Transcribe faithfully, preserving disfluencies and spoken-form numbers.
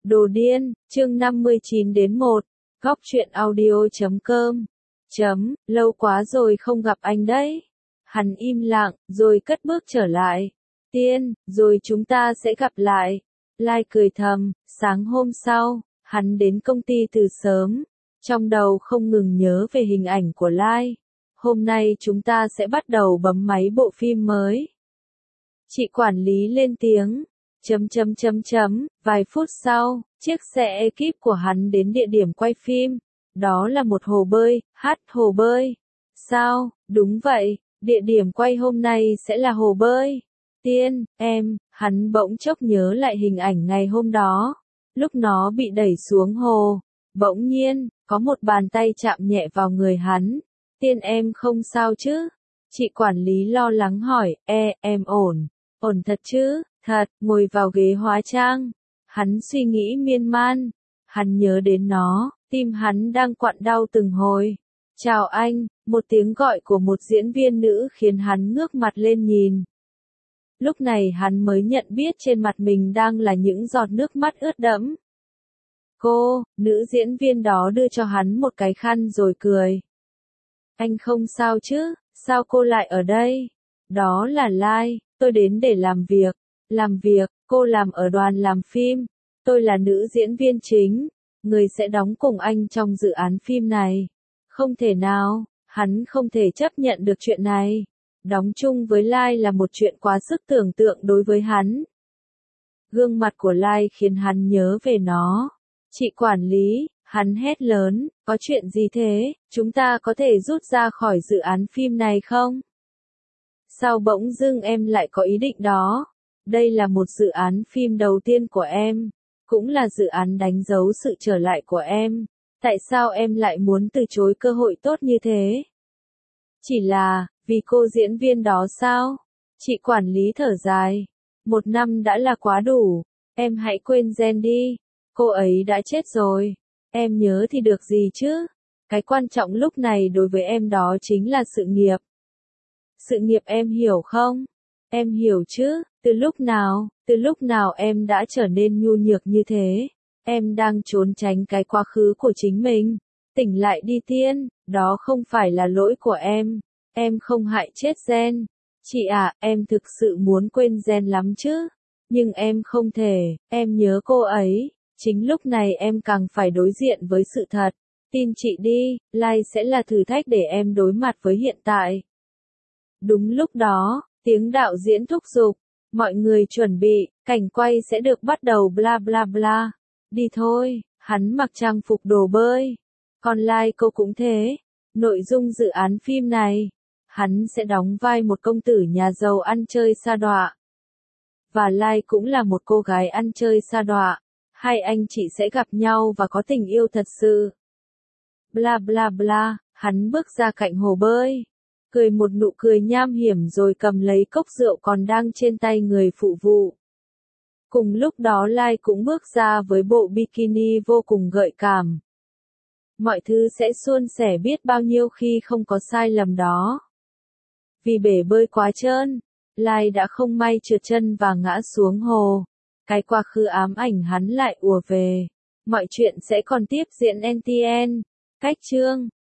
Đồ điên, chương năm mươi chín đến một, góc truyện audio chấm com. Chấm, lâu quá rồi không gặp anh đấy. Hắn im lặng, rồi cất bước trở lại. Tiên, rồi chúng ta sẽ gặp lại. Lai cười thầm, sáng hôm sau, hắn đến công ty từ sớm. Trong đầu không ngừng nhớ về hình ảnh của Lai. Hôm nay chúng ta sẽ bắt đầu bấm máy bộ phim mới. Chị quản lý lên tiếng. Chấm chấm chấm chấm, vài phút sau, chiếc xe ekip của hắn đến địa điểm quay phim. Đó là một hồ bơi, hát hồ bơi. Sao, đúng vậy, địa điểm quay hôm nay sẽ là hồ bơi. Tiên, em, hắn bỗng chốc nhớ lại hình ảnh ngày hôm đó. Lúc nó bị đẩy xuống hồ, bỗng nhiên, có một bàn tay chạm nhẹ vào người hắn. Tiên em không sao chứ? Chị quản lý lo lắng hỏi, e, em ổn, ổn thật chứ? Thật, ngồi vào ghế hóa trang. Hắn suy nghĩ miên man. Hắn nhớ đến nó, tim hắn đang quặn đau từng hồi. Chào anh, một tiếng gọi của một diễn viên nữ khiến hắn ngước mặt lên nhìn. Lúc này hắn mới nhận biết trên mặt mình đang là những giọt nước mắt ướt đẫm. Cô, nữ diễn viên đó đưa cho hắn một cái khăn rồi cười. Anh không sao chứ, sao cô lại ở đây? Đó là Lai, tôi đến để làm việc. Làm việc, cô làm ở đoàn làm phim. Tôi là nữ diễn viên chính, người sẽ đóng cùng anh trong dự án phim này. Không thể nào, hắn không thể chấp nhận được chuyện này. Đóng chung với Lai là một chuyện quá sức tưởng tượng đối với hắn. Gương mặt của Lai khiến hắn nhớ về nó. Chị quản lý, hắn hét lớn, có chuyện gì thế, chúng ta có thể rút ra khỏi dự án phim này không? Sao bỗng dưng em lại có ý định đó? Đây là một dự án phim đầu tiên của em, cũng là dự án đánh dấu sự trở lại của em. Tại sao em lại muốn từ chối cơ hội tốt như thế? Chỉ là, vì cô diễn viên đó sao? Chị quản lý thở dài. Một năm đã là quá đủ. Em hãy quên Jen đi. Cô ấy đã chết rồi. Em nhớ thì được gì chứ? Cái quan trọng lúc này đối với em đó chính là sự nghiệp. Sự nghiệp em hiểu không? Em hiểu chứ, từ lúc nào, từ lúc nào em đã trở nên nhu nhược như thế? Em đang trốn tránh cái quá khứ của chính mình. Tỉnh lại đi Tiên, đó không phải là lỗi của em. Em không hại chết Jen. Chị à, em thực sự muốn quên Jen lắm chứ. Nhưng em không thể, em nhớ cô ấy. Chính lúc này em càng phải đối diện với sự thật. Tin chị đi, Lai sẽ là thử thách để em đối mặt với hiện tại. Đúng lúc đó, tiếng đạo diễn thúc giục, mọi người chuẩn bị, cảnh quay sẽ được bắt đầu bla bla bla. Đi thôi, hắn mặc trang phục đồ bơi. Còn Lai cô cũng thế. Nội dung dự án phim này, hắn sẽ đóng vai một công tử nhà giàu ăn chơi sa đọa. Và Lai cũng là một cô gái ăn chơi sa đọa. Hai anh chị sẽ gặp nhau và có tình yêu thật sự. Bla bla bla, hắn bước ra cạnh hồ bơi. Cười một nụ cười nham hiểm rồi cầm lấy cốc rượu còn đang trên tay người phụ vụ. Cùng lúc đó Lai cũng bước ra với bộ bikini vô cùng gợi cảm. Mọi thứ sẽ suôn sẻ biết bao nhiêu khi không có sai lầm đó. Vì bể bơi quá trơn, Lai đã không may trượt chân và ngã xuống hồ. Cái quá khứ ám ảnh hắn lại ùa về. Mọi chuyện sẽ còn tiếp diễn en tê en. Cách chương